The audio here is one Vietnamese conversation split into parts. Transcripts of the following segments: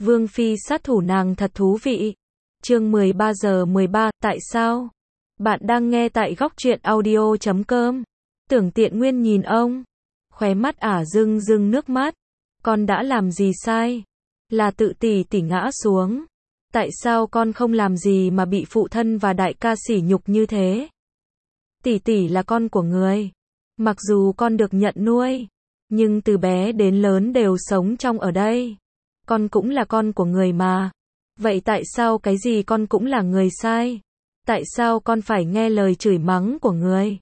Vương phi sát thủ nàng thật thú vị. Chương 13 giờ 13, tại sao? Bạn đang nghe tại góc truyện audio.com. Tưởng Tiện Nguyên nhìn ông, khóe mắt rưng rưng nước mắt. Con đã làm gì sai? Là tự tỷ tỷ ngã xuống. Tại sao con không làm gì mà bị phụ thân và đại ca sỉ nhục như thế? Tỷ tỷ là con của người. Mặc dù con được nhận nuôi, nhưng từ bé đến lớn đều sống trong ở đây. Con cũng là con của người mà. Vậy tại sao cái gì con cũng là người sai? Tại sao con phải nghe lời chửi mắng của người?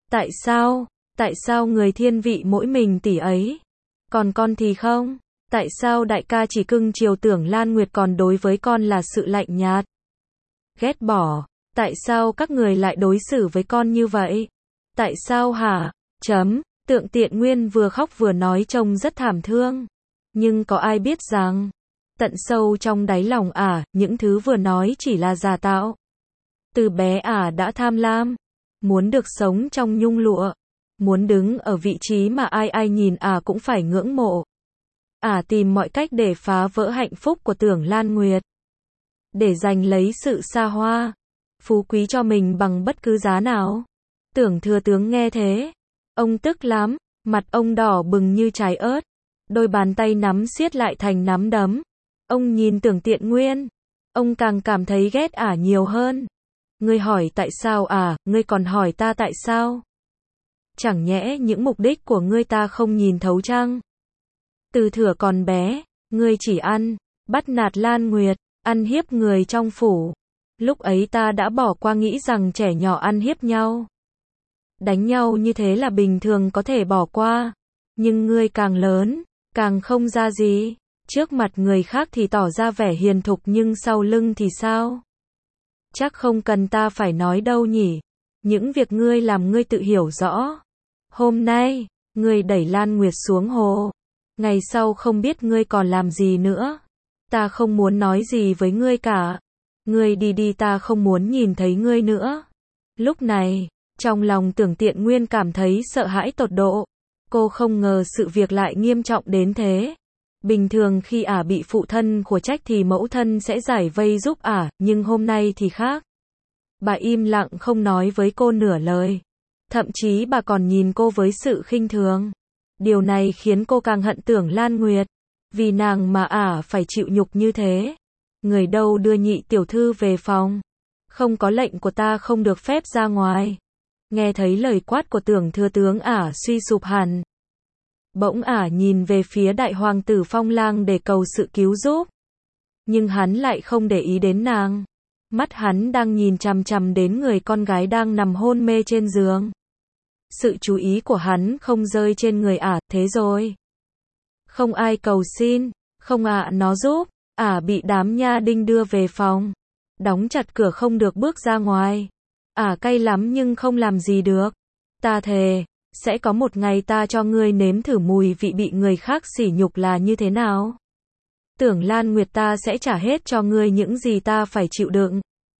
Tại sao người thiên vị mỗi mình tỷ ấy? Còn con thì không? Tại sao đại ca chỉ cưng chiều Tưởng Lan Nguyệt còn đối với con là sự lạnh nhạt? Ghét bỏ. Tại sao các người lại đối xử với con như vậy? Tại sao hả? Tưởng Tiện Nguyên vừa khóc vừa nói trông rất thảm thương. Nhưng có ai biết rằng, tận sâu trong đáy lòng những thứ vừa nói chỉ là giả tạo. Từ bé đã tham lam, muốn được sống trong nhung lụa, muốn đứng ở vị trí mà ai nhìn cũng phải ngưỡng mộ. Tìm mọi cách để phá vỡ hạnh phúc của Tưởng Lan Nguyệt, để giành lấy sự xa hoa, phú quý cho mình bằng bất cứ giá nào. Tưởng thừa tướng nghe thế, ông tức lắm, mặt ông đỏ bừng như trái ớt, đôi bàn tay nắm siết lại thành nắm đấm. Ông nhìn Tưởng Tiện Nguyên, ông càng cảm thấy ghét nhiều hơn. Ngươi hỏi tại sao ngươi còn hỏi ta tại sao? Chẳng nhẽ những mục đích của ngươi ta không nhìn thấu chăng? Từ thuở còn bé, ngươi chỉ bắt nạt Lan Nguyệt, ăn hiếp người trong phủ. Lúc ấy ta đã bỏ qua nghĩ rằng trẻ nhỏ ăn hiếp nhau, đánh nhau như thế là bình thường có thể bỏ qua. Nhưng ngươi càng lớn, càng không ra gì. Trước mặt người khác thì tỏ ra vẻ hiền thục nhưng sau lưng thì sao? Chắc không cần ta phải nói đâu nhỉ. Những việc ngươi làm ngươi tự hiểu rõ. Hôm nay, ngươi đẩy Lan Nguyệt xuống hồ. Ngày sau không biết ngươi còn làm gì nữa. Ta không muốn nói gì với ngươi cả. Ngươi đi ta không muốn nhìn thấy ngươi nữa. Lúc này, trong lòng Tưởng Tiện Nguyên cảm thấy sợ hãi tột độ. Cô không ngờ sự việc lại nghiêm trọng đến thế. Bình thường khi bị phụ thân của trách thì mẫu thân sẽ giải vây giúp nhưng hôm nay thì khác. Bà im lặng không nói với cô nửa lời. Thậm chí bà còn nhìn cô với sự khinh thường. Điều này khiến cô càng hận Tưởng Lan Nguyệt. Vì nàng mà phải chịu nhục như thế. Người đâu đưa nhị tiểu thư về phòng. Không có lệnh của ta không được phép ra ngoài. Nghe thấy lời quát của Tưởng thừa tướng suy sụp hẳn. Bỗng nhìn về phía đại hoàng tử Phong Lang để cầu sự cứu giúp. Nhưng hắn lại không để ý đến nàng. Mắt hắn đang nhìn chằm chằm đến người con gái đang nằm hôn mê trên giường. Sự chú ý của hắn không rơi trên người thế rồi. Không ai cầu xin, không nó giúp, bị đám nha đinh đưa về phòng. Đóng chặt cửa không được bước ra ngoài. Cay lắm nhưng không làm gì được. Ta thề, sẽ có một ngày ta cho ngươi nếm thử mùi vị bị người khác sỉ nhục là như thế nào. Tưởng Lan Nguyệt ta sẽ trả hết cho ngươi những gì ta phải chịu đựng.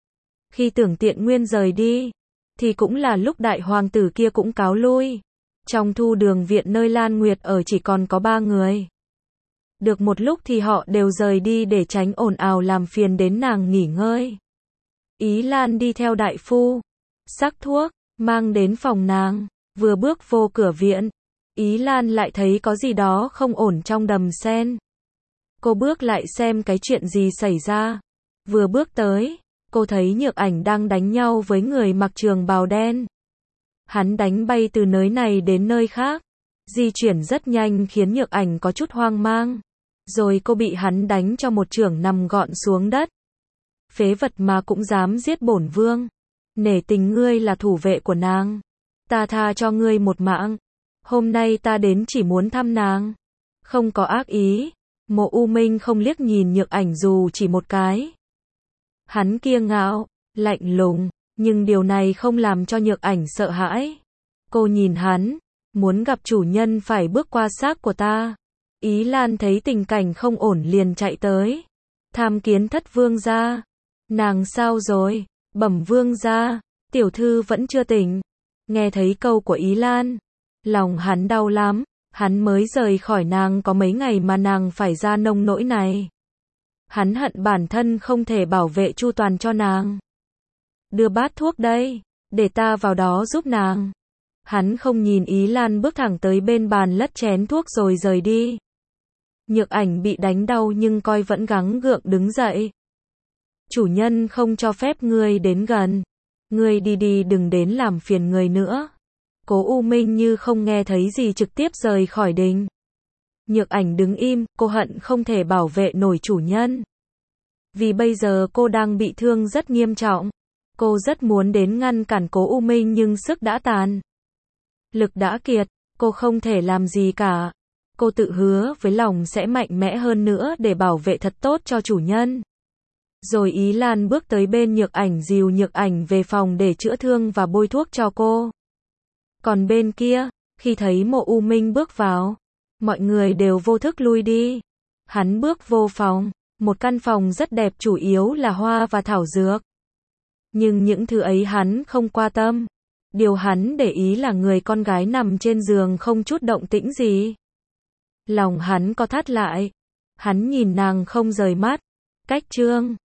Khi Tưởng Tiện Nguyên rời đi, thì cũng là lúc đại hoàng tử kia cũng cáo lui. Trong Thu Đường viện nơi Lan Nguyệt ở chỉ còn có 3 người. Được một lúc thì họ đều rời đi để tránh ồn ào làm phiền đến nàng nghỉ ngơi. Ý Lan đi theo đại phu, sắc thuốc, mang đến phòng nàng. Vừa bước vô cửa viện, Ý Lan lại thấy có gì đó không ổn trong đầm sen. Cô bước lại xem cái chuyện gì xảy ra. Vừa bước tới, cô thấy Nhược Ảnh đang đánh nhau với người mặc trường bào đen. Hắn đánh bay từ nơi này đến nơi khác, di chuyển rất nhanh khiến Nhược Ảnh có chút hoang mang. Rồi cô bị hắn đánh cho một chưởng nằm gọn xuống đất. Phế vật mà cũng dám giết bổn vương. Nể tình ngươi là thủ vệ của nàng, ta tha cho ngươi một mạng. Hôm nay ta đến chỉ muốn thăm nàng, không có ác ý. Mộ U Minh không liếc nhìn Nhược Ảnh dù chỉ một cái. Hắn kiêu ngạo, lạnh lùng, nhưng điều này không làm cho Nhược Ảnh sợ hãi. Cô nhìn hắn, muốn gặp chủ nhân phải bước qua xác của ta. Ý Lan thấy tình cảnh không ổn liền chạy tới. Tham kiến thất vương gia. Nàng sao rồi? Bẩm vương gia, tiểu thư vẫn chưa tỉnh. Nghe thấy câu của Ý Lan, lòng hắn đau lắm. Hắn mới rời khỏi nàng có mấy ngày mà nàng phải ra nông nỗi này. Hắn hận bản thân không thể bảo vệ chu toàn cho nàng. Đưa bát thuốc đây, để ta vào đó giúp nàng. Hắn không nhìn Ý Lan bước thẳng tới bên bàn lất chén thuốc rồi rời đi. Nhược Ảnh bị đánh đau nhưng coi vẫn gắng gượng đứng dậy. Chủ nhân không cho phép ngươi đến gần. Ngươi đi đi, đừng đến làm phiền người nữa. Cố U Minh như không nghe thấy gì trực tiếp rời khỏi đình. Nhược Ảnh đứng im, cô hận không thể bảo vệ nổi chủ nhân. Vì bây giờ cô đang bị thương rất nghiêm trọng. Cô rất muốn đến ngăn cản Cố U Minh nhưng sức đã tàn. Lực đã kiệt, cô không thể làm gì cả. Cô tự hứa với lòng sẽ mạnh mẽ hơn nữa để bảo vệ thật tốt cho chủ nhân. Rồi Ý Lan bước tới bên Nhược Ảnh dìu Nhược Ảnh về phòng để chữa thương và bôi thuốc cho cô. Còn bên kia, khi thấy Mộ U Minh bước vào, mọi người đều vô thức lui đi. Hắn bước vô phòng, một căn phòng rất đẹp chủ yếu là hoa và thảo dược. Nhưng những thứ ấy hắn không quan tâm. Điều hắn để ý là người con gái nằm trên giường không chút động tĩnh gì. Lòng hắn co thắt lại. Hắn nhìn nàng không rời mắt. Cách chương